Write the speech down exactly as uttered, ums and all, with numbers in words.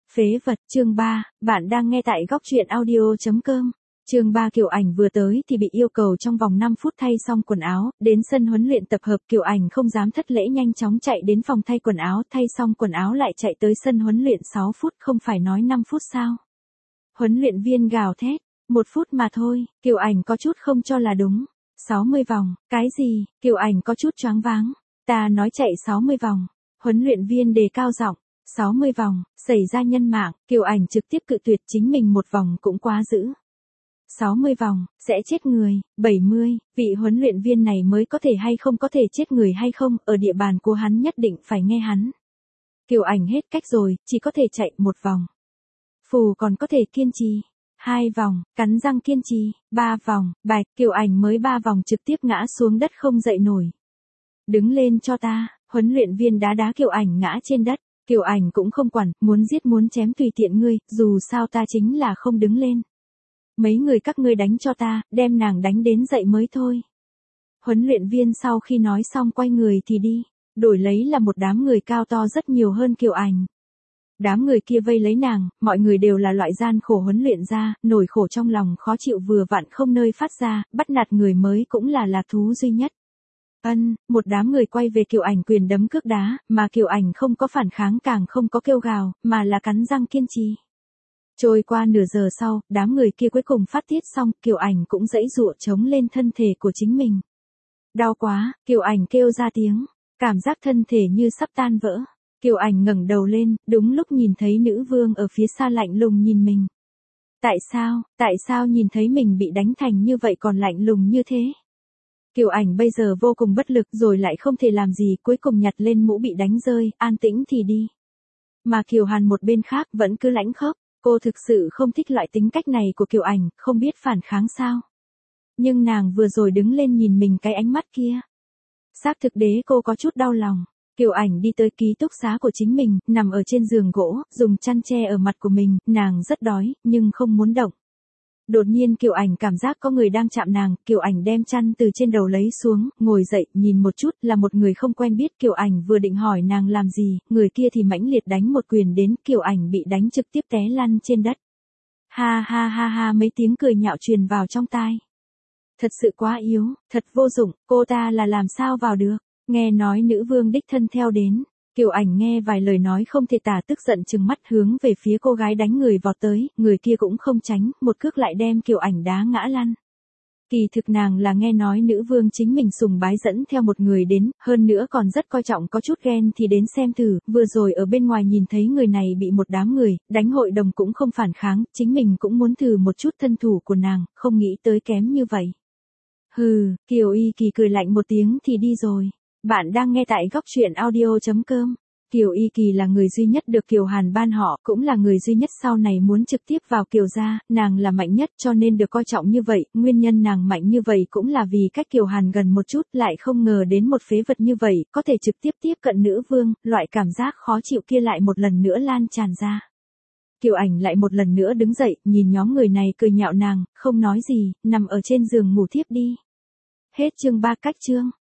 Phế vật, chương ba, bạn đang nghe tại góc truyện audio chấm com. Chương ba Kiều Ảnh vừa tới thì bị yêu cầu trong vòng năm phút thay xong quần áo, đến sân huấn luyện tập hợp. Kiều Ảnh không dám thất lễ, nhanh chóng chạy đến phòng thay quần áo, thay xong quần áo lại chạy tới sân huấn luyện. Sáu phút không phải nói năm phút sao? Huấn luyện viên gào thét, một phút mà thôi. Kiều Ảnh có chút không cho là đúng. sáu mươi vòng, cái gì? Kiều Ảnh có chút choáng váng. Ta nói chạy sáu mươi vòng. Huấn luyện viên đề cao giọng. sáu mươi vòng, xảy ra nhân mạng. Kiều Ảnh trực tiếp cự tuyệt, chính mình một vòng cũng quá dữ. sáu mươi vòng, sẽ chết người. bảy mươi, vị huấn luyện viên này mới có thể hay không có thể chết người hay không, ở địa bàn của hắn nhất định phải nghe hắn. Kiều Ảnh hết cách rồi, chỉ có thể chạy một vòng. Phù còn có thể kiên trì. Hai vòng, cắn răng kiên trì. Ba vòng, bạch. Kiều Ảnh mới ba vòng trực tiếp ngã xuống đất không dậy nổi. Đứng lên cho ta. Huấn luyện viên đá đá Kiều Ảnh ngã trên đất. Kiều Ảnh cũng không quản, muốn giết muốn chém tùy tiện ngươi, dù sao ta chính là không đứng lên. Mấy người các ngươi đánh cho ta, đem nàng đánh đến dậy mới thôi. Huấn luyện viên sau khi nói xong quay người thì đi, đổi lấy là một đám người cao to rất nhiều hơn Kiều Ảnh. Đám người kia vây lấy nàng, mọi người đều là loại gian khổ huấn luyện ra, nổi khổ trong lòng khó chịu vừa vặn không nơi phát ra, bắt nạt người mới cũng là lạc thú duy nhất. Ân, một đám người quay về Kiều Ảnh quyền đấm cước đá, mà Kiều Ảnh không có phản kháng càng không có kêu gào, mà là cắn răng kiên trì. Trôi qua nửa giờ sau, đám người kia cuối cùng phát tiết xong, Kiều Ảnh cũng giãy giụa chống lên thân thể của chính mình. Đau quá, Kiều Ảnh kêu ra tiếng, cảm giác thân thể như sắp tan vỡ. Kiều Ảnh ngẩng đầu lên, đúng lúc nhìn thấy nữ vương ở phía xa lạnh lùng nhìn mình. Tại sao, tại sao nhìn thấy mình bị đánh thành như vậy còn lạnh lùng như thế? Kiều Ảnh bây giờ vô cùng bất lực rồi lại không thể làm gì, cuối cùng nhặt lên mũ bị đánh rơi, an tĩnh thì đi. Mà Kiều Hàn một bên khác vẫn cứ lãnh khốc, cô thực sự không thích loại tính cách này của Kiều Ảnh, không biết phản kháng sao. Nhưng nàng vừa rồi đứng lên nhìn mình cái ánh mắt kia. Xác thực đế cô có chút đau lòng. Kiều Ảnh đi tới ký túc xá của chính mình, nằm ở trên giường gỗ, dùng chăn che ở mặt của mình, nàng rất đói, nhưng không muốn động. Đột nhiên Kiều Ảnh cảm giác có người đang chạm nàng, Kiều Ảnh đem chăn từ trên đầu lấy xuống, ngồi dậy, nhìn một chút, là một người không quen biết. Kiều Ảnh vừa định hỏi nàng làm gì, người kia thì mãnh liệt đánh một quyền đến, Kiều Ảnh bị đánh trực tiếp té lăn trên đất. Ha ha ha ha, mấy tiếng cười nhạo truyền vào trong tai. Thật sự quá yếu, thật vô dụng, cô ta là làm sao vào được, nghe nói nữ vương đích thân theo đến. Kiều Ảnh nghe vài lời nói không thể tả, tức giận trừng mắt hướng về phía cô gái đánh người vọt tới, người kia cũng không tránh, một cước lại đem Kiều Ảnh đá ngã lăn. Kỳ thực nàng là nghe nói nữ vương chính mình sùng bái dẫn theo một người đến, hơn nữa còn rất coi trọng, có chút ghen thì đến xem thử, vừa rồi ở bên ngoài nhìn thấy người này bị một đám người đánh, hội đồng cũng không phản kháng, chính mình cũng muốn thử một chút thân thủ của nàng, không nghĩ tới kém như vậy. Hừ, Kiều Y Kỳ cười lạnh một tiếng thì đi rồi. Bạn đang nghe tại góc truyện audio chấm com. Kiều Y Kỳ là người duy nhất được Kiều Hàn ban họ, cũng là người duy nhất sau này muốn trực tiếp vào Kiều gia, nàng là mạnh nhất cho nên được coi trọng như vậy, nguyên nhân nàng mạnh như vậy cũng là vì cách Kiều Hàn gần một chút, lại không ngờ đến một phế vật như vậy, có thể trực tiếp tiếp cận nữ vương, loại cảm giác khó chịu kia lại một lần nữa lan tràn ra. Kiều Ảnh lại một lần nữa đứng dậy, nhìn nhóm người này cười nhạo nàng, không nói gì, nằm ở trên giường ngủ thiếp đi. Hết chương ba cách chương.